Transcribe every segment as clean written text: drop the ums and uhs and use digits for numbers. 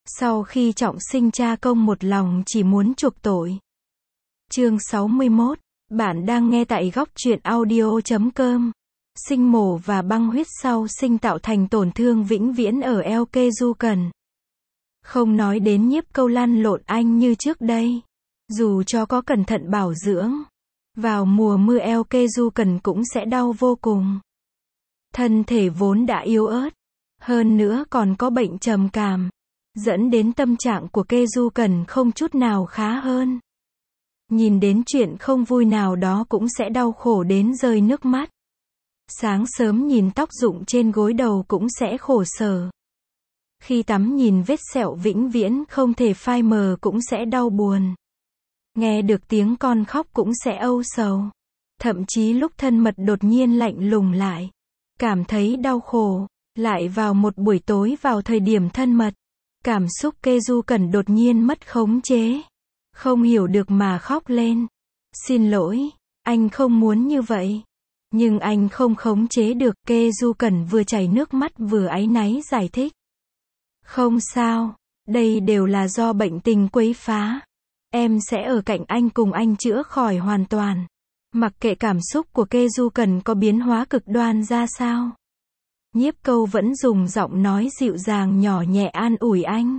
Sau khi trọng sinh cha công một lòng chỉ muốn chuộc tội. Chương 61. Bạn đang nghe tại góc truyện audio.com. Sinh mổ và băng huyết sau sinh tạo thành tổn thương vĩnh viễn ở eo kê du cần. Không nói đến Nhiếp Câu lăn lộn anh như trước đây. Dù cho có cẩn thận bảo dưỡng, vào mùa mưa eo kê du cần cũng sẽ đau vô cùng. Thân thể vốn đã yếu ớt, hơn nữa còn có bệnh trầm cảm, dẫn đến tâm trạng của kê du cần không chút nào khá hơn. Nhìn đến chuyện không vui nào đó cũng sẽ đau khổ đến rơi nước mắt. Sáng sớm nhìn tóc rụng trên gối đầu cũng sẽ khổ sở. Khi tắm nhìn vết sẹo vĩnh viễn không thể phai mờ cũng sẽ đau buồn. Nghe được tiếng con khóc cũng sẽ âu sầu. Thậm chí lúc thân mật đột nhiên lạnh lùng lại, cảm thấy đau khổ. Lại vào một buổi tối vào thời điểm thân mật, cảm xúc kê du cần đột nhiên mất khống chế. Không hiểu được mà khóc lên. Xin lỗi, anh không muốn như vậy. Nhưng anh không khống chế được, kê du cần vừa chảy nước mắt vừa áy náy giải thích. Không sao, đây đều là do bệnh tình quấy phá. Em sẽ ở cạnh anh cùng anh chữa khỏi hoàn toàn. Mặc kệ cảm xúc của kê du cần có biến hóa cực đoan ra sao. Nhiếp Câu vẫn dùng giọng nói dịu dàng nhỏ nhẹ an ủi anh.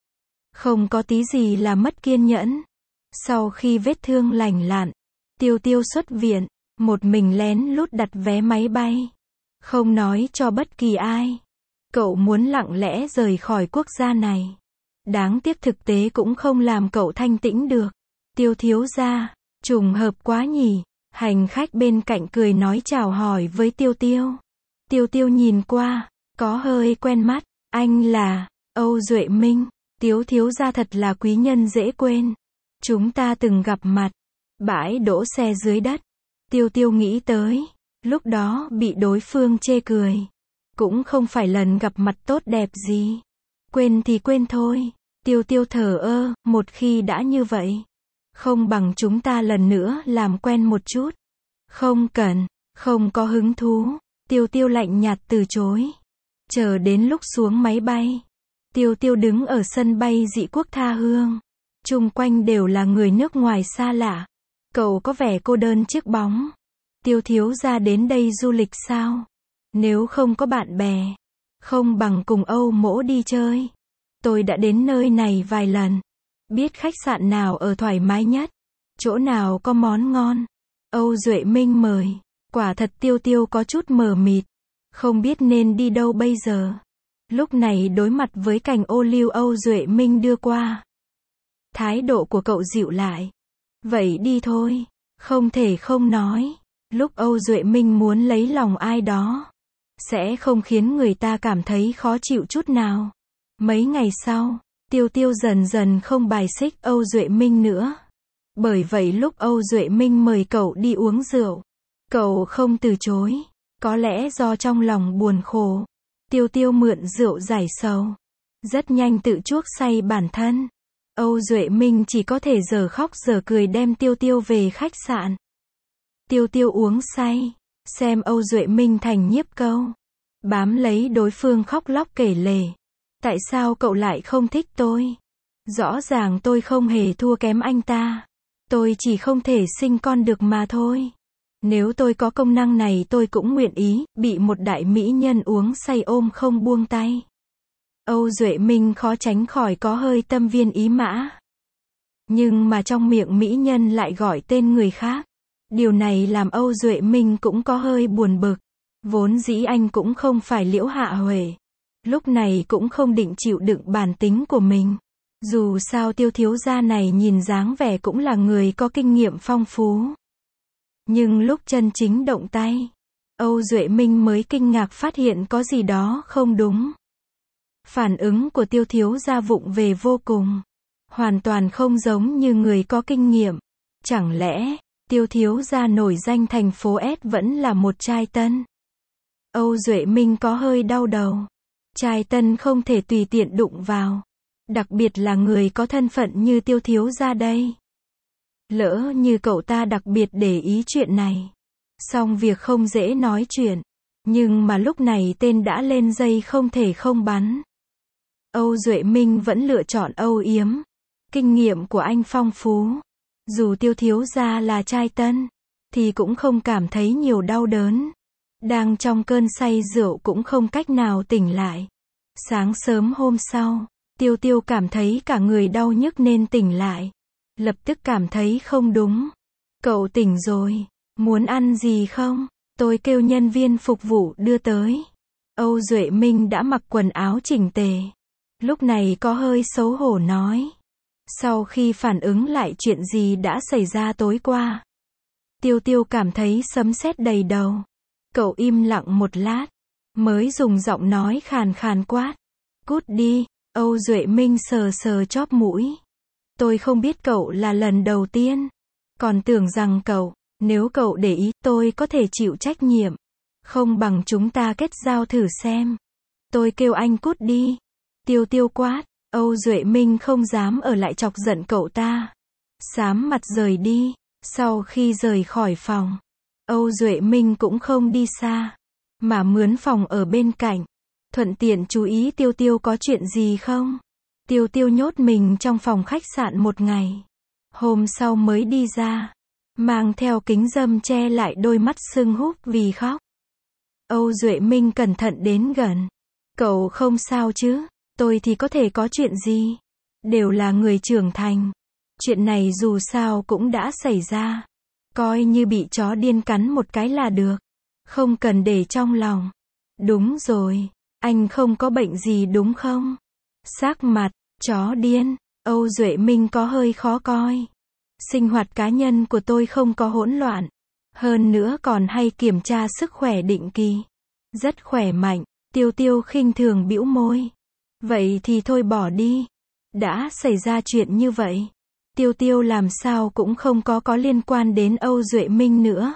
Không có tí gì là mất kiên nhẫn. Sau khi vết thương lành lặn, Tiêu Tiêu xuất viện, một mình lén lút đặt vé máy bay. Không nói cho bất kỳ ai. Cậu muốn lặng lẽ rời khỏi quốc gia này. Đáng tiếc thực tế cũng không làm cậu thanh tĩnh được. Tiêu thiếu gia, trùng hợp quá nhỉ. Hành khách bên cạnh cười nói chào hỏi với Tiêu Tiêu. Tiêu Tiêu nhìn qua, có hơi quen mắt. Anh là Âu Duệ Minh. Tiếu thiếu gia thật là quý nhân dễ quên. Chúng ta từng gặp mặt. Bãi đỗ xe dưới đất. Tiêu Tiêu nghĩ tới. Lúc đó bị đối phương chê cười. Cũng không phải lần gặp mặt tốt đẹp gì. Quên thì quên thôi. Tiêu Tiêu thờ ơ, một khi đã như vậy. Không bằng chúng ta lần nữa làm quen một chút. Không cần, không có hứng thú. Tiêu Tiêu lạnh nhạt từ chối. Chờ đến lúc xuống máy bay. Tiêu Tiêu đứng ở sân bay dị quốc tha hương. Chung quanh đều là người nước ngoài xa lạ. Cậu có vẻ cô đơn chiếc bóng. Tiêu thiếu gia đến đây du lịch sao? Nếu không có bạn bè, không bằng cùng Âu mỗ đi chơi. Tôi đã đến nơi này vài lần. Biết khách sạn nào ở thoải mái nhất. Chỗ nào có món ngon. Âu Duệ Minh mời. Quả thật Tiêu Tiêu có chút mờ mịt. Không biết nên đi đâu bây giờ. Lúc này đối mặt với cành ô liu Âu Duệ Minh đưa qua. Thái độ của cậu dịu lại. Vậy đi thôi. Không thể không nói. Lúc Âu Duệ Minh muốn lấy lòng ai đó, sẽ không khiến người ta cảm thấy khó chịu chút nào. Mấy ngày sau, Tiêu Tiêu dần dần không bài xích Âu Duệ Minh nữa. Bởi vậy lúc Âu Duệ Minh mời cậu đi uống rượu, cậu không từ chối. Có lẽ do trong lòng buồn khổ. Tiêu Tiêu mượn rượu giải sầu. Rất nhanh tự chuốc say bản thân. Âu Duệ Minh chỉ có thể giờ khóc giờ cười đem Tiêu Tiêu về khách sạn. Tiêu Tiêu uống say, xem Âu Duệ Minh thành Nhiếp Câu. Bám lấy đối phương khóc lóc kể lể. Tại sao cậu lại không thích tôi? Rõ ràng tôi không hề thua kém anh ta. Tôi chỉ không thể sinh con được mà thôi. Nếu tôi có công năng này tôi cũng nguyện ý, bị một đại mỹ nhân uống say ôm không buông tay. Âu Duệ Minh khó tránh khỏi có hơi tâm viên ý mã. Nhưng mà trong miệng mỹ nhân lại gọi tên người khác. Điều này làm Âu Duệ Minh cũng có hơi buồn bực. Vốn dĩ anh cũng không phải Liễu Hạ Huệ. Lúc này cũng không định chịu đựng bản tính của mình. Dù sao Tiêu thiếu gia này nhìn dáng vẻ cũng là người có kinh nghiệm phong phú. Nhưng lúc chân chính động tay, Âu Duệ Minh mới kinh ngạc phát hiện có gì đó không đúng. Phản ứng của Tiêu thiếu gia vụng về vô cùng. Hoàn toàn không giống như người có kinh nghiệm. Chẳng lẽ, Tiêu thiếu gia nổi danh thành phố S vẫn là một trai tân? Âu Duệ Minh có hơi đau đầu. Trai tân không thể tùy tiện đụng vào. Đặc biệt là người có thân phận như Tiêu thiếu gia đây. Lỡ như cậu ta đặc biệt để ý chuyện này. Xong việc không dễ nói chuyện. Nhưng mà lúc này tên đã lên dây không thể không bắn. Âu Duệ Minh vẫn lựa chọn âu yếm. Kinh nghiệm của anh phong phú. Dù Tiêu thiếu gia là trai tân, thì cũng không cảm thấy nhiều đau đớn. Đang trong cơn say rượu cũng không cách nào tỉnh lại. Sáng sớm hôm sau, Tiêu Tiêu cảm thấy cả người đau nhức nên tỉnh lại. Lập tức cảm thấy không đúng. Cậu tỉnh rồi, muốn ăn gì không? Tôi kêu nhân viên phục vụ đưa tới. Âu Duệ Minh đã mặc quần áo chỉnh tề. Lúc này có hơi xấu hổ nói. Sau khi phản ứng lại chuyện gì đã xảy ra tối qua, Tiêu Tiêu cảm thấy sấm sét đầy đầu. Cậu im lặng một lát, mới dùng giọng nói khàn khàn quát. Cút đi. Âu Duệ Minh sờ sờ chóp mũi. Tôi không biết cậu là lần đầu tiên. Còn tưởng rằng nếu cậu để ý, tôi có thể chịu trách nhiệm. Không bằng chúng ta kết giao thử xem. Tôi kêu anh cút đi. Tiêu Tiêu quát. Âu Duệ Minh không dám ở lại chọc giận cậu ta. Xám mặt rời đi. Sau khi rời khỏi phòng, Âu Duệ Minh cũng không đi xa, mà mướn phòng ở bên cạnh. Thuận tiện chú ý Tiêu Tiêu có chuyện gì không. Tiêu Tiêu nhốt mình trong phòng khách sạn một ngày. Hôm sau mới đi ra, mang theo kính râm che lại đôi mắt sưng húp vì khóc. Âu Duệ Minh cẩn thận đến gần. Cậu không sao chứ? Tôi thì có thể có chuyện gì? Đều là người trưởng thành. Chuyện này dù sao cũng đã xảy ra. Coi như bị chó điên cắn một cái là được. Không cần để trong lòng. Đúng rồi, anh không có bệnh gì đúng không? Sắc mặt, chó điên. Âu Duệ Minh có hơi khó coi. Sinh hoạt cá nhân của tôi không có hỗn loạn. Hơn nữa còn hay kiểm tra sức khỏe định kỳ. Rất khỏe mạnh. Tiêu Tiêu khinh thường bĩu môi. Vậy thì thôi bỏ đi. Đã xảy ra chuyện như vậy, Tiêu Tiêu làm sao cũng không có liên quan đến Âu Duệ Minh nữa.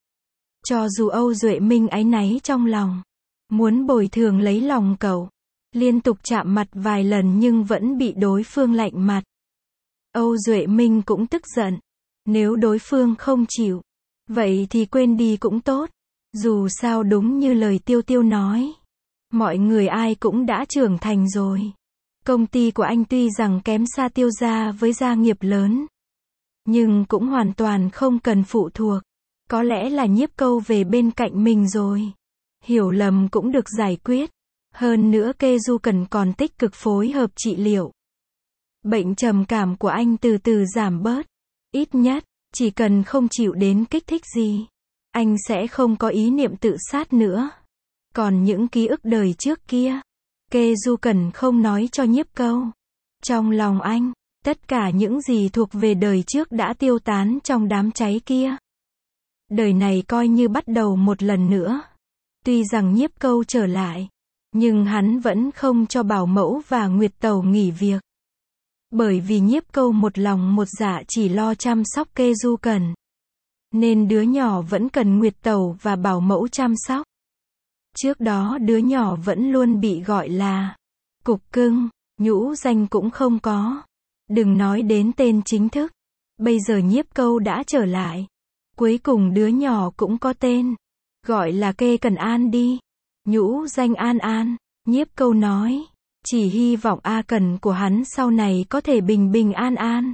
Cho dù Âu Duệ Minh áy náy trong lòng, muốn bồi thường lấy lòng cậu, liên tục chạm mặt vài lần nhưng vẫn bị đối phương lạnh mặt. Âu Duệ Minh cũng tức giận. Nếu đối phương không chịu, vậy thì quên đi cũng tốt. Dù sao đúng như lời Tiêu Tiêu nói, mọi người ai cũng đã trưởng thành rồi. Công ty của anh tuy rằng kém xa Tiêu gia với gia nghiệp lớn, nhưng cũng hoàn toàn không cần phụ thuộc. Có lẽ là Nhiếp Câu về bên cạnh mình rồi. Hiểu lầm cũng được giải quyết. Hơn nữa Kê Du Cần còn tích cực phối hợp trị liệu. Bệnh trầm cảm của anh từ từ giảm bớt. Ít nhất, chỉ cần không chịu đến kích thích gì, anh sẽ không có ý niệm tự sát nữa. Còn những ký ức đời trước kia, Kê Du Cần không nói cho Nhiếp Câu. Trong lòng anh, tất cả những gì thuộc về đời trước đã tiêu tán trong đám cháy kia. Đời này coi như bắt đầu một lần nữa. Tuy rằng Nhiếp Câu trở lại, nhưng hắn vẫn không cho Bảo Mẫu và Nguyệt Tẩu nghỉ việc. Bởi vì Nhiếp Câu một lòng một dạ chỉ lo chăm sóc Kê Du Cần, nên đứa nhỏ vẫn cần Nguyệt Tẩu và Bảo Mẫu chăm sóc. Trước đó đứa nhỏ vẫn luôn bị gọi là Cục Cưng, nhũ danh cũng không có. Đừng nói đến tên chính thức. Bây giờ Nhiếp Câu đã trở lại. Cuối cùng đứa nhỏ cũng có tên. Gọi là Kê Cần An đi. Nhũ danh An An. Nhiếp Câu nói. Chỉ hy vọng A Cần của hắn sau này có thể bình bình an an.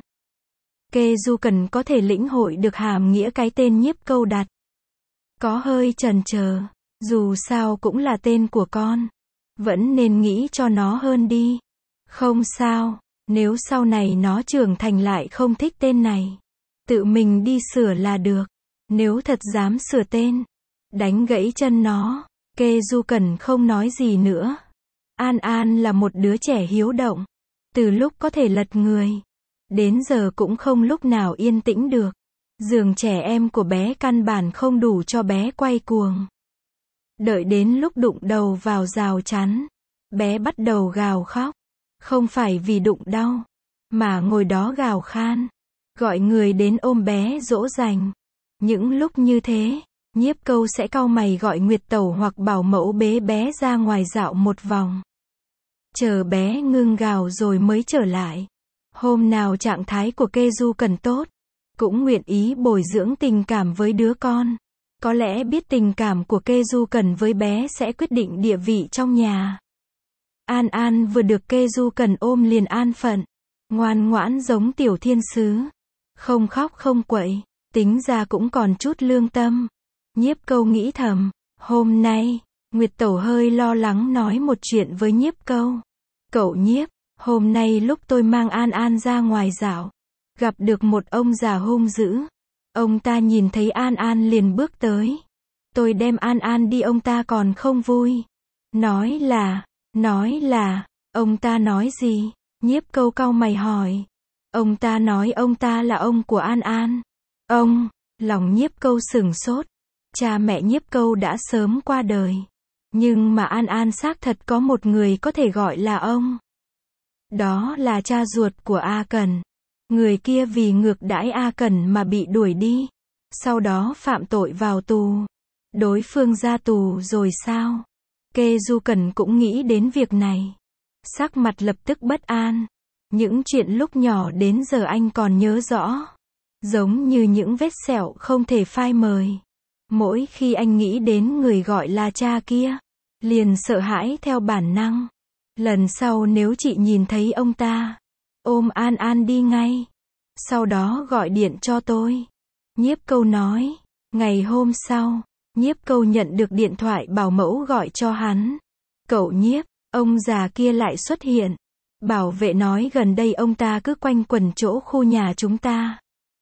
Kê Du Cần có thể lĩnh hội được hàm nghĩa cái tên Nhiếp Câu đặt. Có hơi chần chờ. Dù sao cũng là tên của con. Vẫn nên nghĩ cho nó hơn đi. Không sao, nếu sau này nó trưởng thành lại không thích tên này, tự mình đi sửa là được. Nếu thật dám sửa tên, đánh gãy chân nó. Kê Du Cần không nói gì nữa. An An là một đứa trẻ hiếu động. Từ lúc có thể lật người, đến giờ cũng không lúc nào yên tĩnh được. Giường trẻ em của bé căn bản không đủ cho bé quay cuồng. Đợi đến lúc đụng đầu vào rào chắn, bé bắt đầu gào khóc. Không phải vì đụng đau, mà ngồi đó gào khan, gọi người đến ôm bé dỗ dành. Những lúc như thế, Nhiếp Câu sẽ cau mày gọi Nguyệt Tẩu hoặc Bảo Mẫu bế bé ra ngoài dạo một vòng. Chờ bé ngưng gào rồi mới trở lại. Hôm nào trạng thái của Kê Du Cần tốt, cũng nguyện ý bồi dưỡng tình cảm với đứa con. Có lẽ biết tình cảm của Kê Du Cần với bé sẽ quyết định địa vị trong nhà. An An vừa được Kê Du Cần ôm liền an phận, ngoan ngoãn giống tiểu thiên sứ, không khóc không quậy, tính ra cũng còn chút lương tâm. Nhiếp Câu nghĩ thầm, hôm nay, Nguyệt Tẩu hơi lo lắng nói một chuyện với Nhiếp Câu. Cậu Nhiếp, hôm nay lúc tôi mang An An ra ngoài dạo, gặp được một ông già hung dữ. Ông ta nhìn thấy An An liền bước tới. Tôi đem An An đi ông ta còn không vui. Nói là, ông ta nói gì? Nhiếp Câu cau mày hỏi. Ông ta nói ông ta là ông của An An. Ông, lòng Nhiếp Câu sửng sốt. Cha mẹ Nhiếp Câu đã sớm qua đời. Nhưng mà An An xác thật có một người có thể gọi là ông. Đó là cha ruột của A Cần. Người kia vì ngược đãi A Cần mà bị đuổi đi. Sau đó phạm tội vào tù. Đối phương ra tù rồi sao? Kê Du Cần cũng nghĩ đến việc này. Sắc mặt lập tức bất an. Những chuyện lúc nhỏ đến giờ anh còn nhớ rõ. Giống như những vết sẹo không thể phai mời. Mỗi khi anh nghĩ đến người gọi là cha kia, liền sợ hãi theo bản năng. Lần sau nếu chị nhìn thấy ông ta, ôm An An đi ngay. Sau đó gọi điện cho tôi. Nhiếp Câu nói. Ngày hôm sau, Nhiếp Câu nhận được điện thoại bảo mẫu gọi cho hắn. Cậu Nhiếp, ông già kia lại xuất hiện. Bảo vệ nói gần đây ông ta cứ quanh quẩn chỗ khu nhà chúng ta.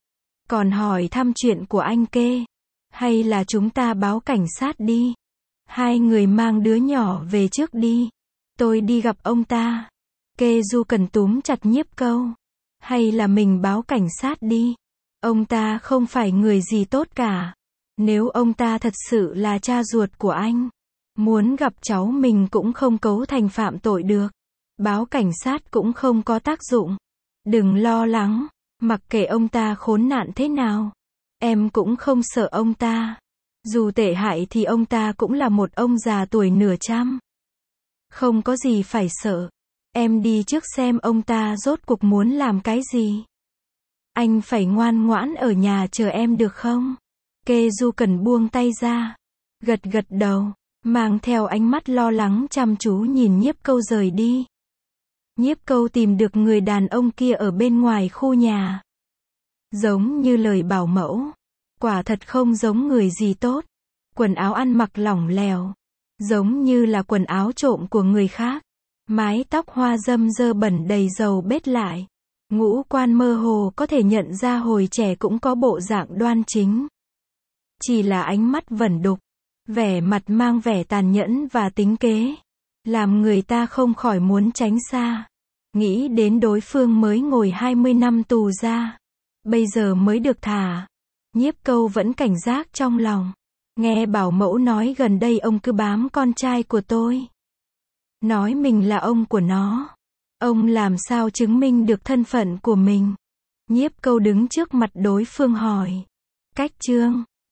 Còn hỏi thăm chuyện của anh Kê. Hay là chúng ta báo cảnh sát đi. Hai người mang đứa nhỏ về trước đi. Tôi đi gặp ông ta. Kê Du Cần túm chặt Nhiếp Câu. Hay là mình báo cảnh sát đi. Ông ta không phải người gì tốt cả. Nếu ông ta thật sự là cha ruột của anh, muốn gặp cháu mình cũng không cấu thành phạm tội được. Báo cảnh sát cũng không có tác dụng. Đừng lo lắng, mặc kệ ông ta khốn nạn thế nào. Em cũng không sợ ông ta. Dù tệ hại thì ông ta cũng là một ông già tuổi nửa trăm. Không có gì phải sợ. Em đi trước xem ông ta rốt cuộc muốn làm cái gì. Anh phải ngoan ngoãn ở nhà chờ em được không? Kê Du Cần buông tay ra. Gật gật đầu, mang theo ánh mắt lo lắng chăm chú nhìn Nhiếp Câu rời đi. Nhiếp Câu tìm được người đàn ông kia ở bên ngoài khu nhà. Giống như lời bảo mẫu. Quả thật không giống người gì tốt. Quần áo ăn mặc lỏng lẻo. Giống như là quần áo trộm của người khác. Mái tóc hoa râm dơ bẩn đầy dầu bết lại. Ngũ quan mơ hồ có thể nhận ra hồi trẻ cũng có bộ dạng đoan chính. Chỉ là ánh mắt vẩn đục. Vẻ mặt mang vẻ tàn nhẫn và tính kế. Làm người ta không khỏi muốn tránh xa. Nghĩ đến đối phương mới ngồi 20 năm tù ra. Bây giờ mới được thả. Nhiếp Câu vẫn cảnh giác trong lòng. Nghe bảo mẫu nói gần đây ông cứ bám con trai của tôi. Nói mình là ông của nó. Ông làm sao chứng minh được thân phận của mình? Nhiếp Câu đứng trước mặt đối phương hỏi. Cách chương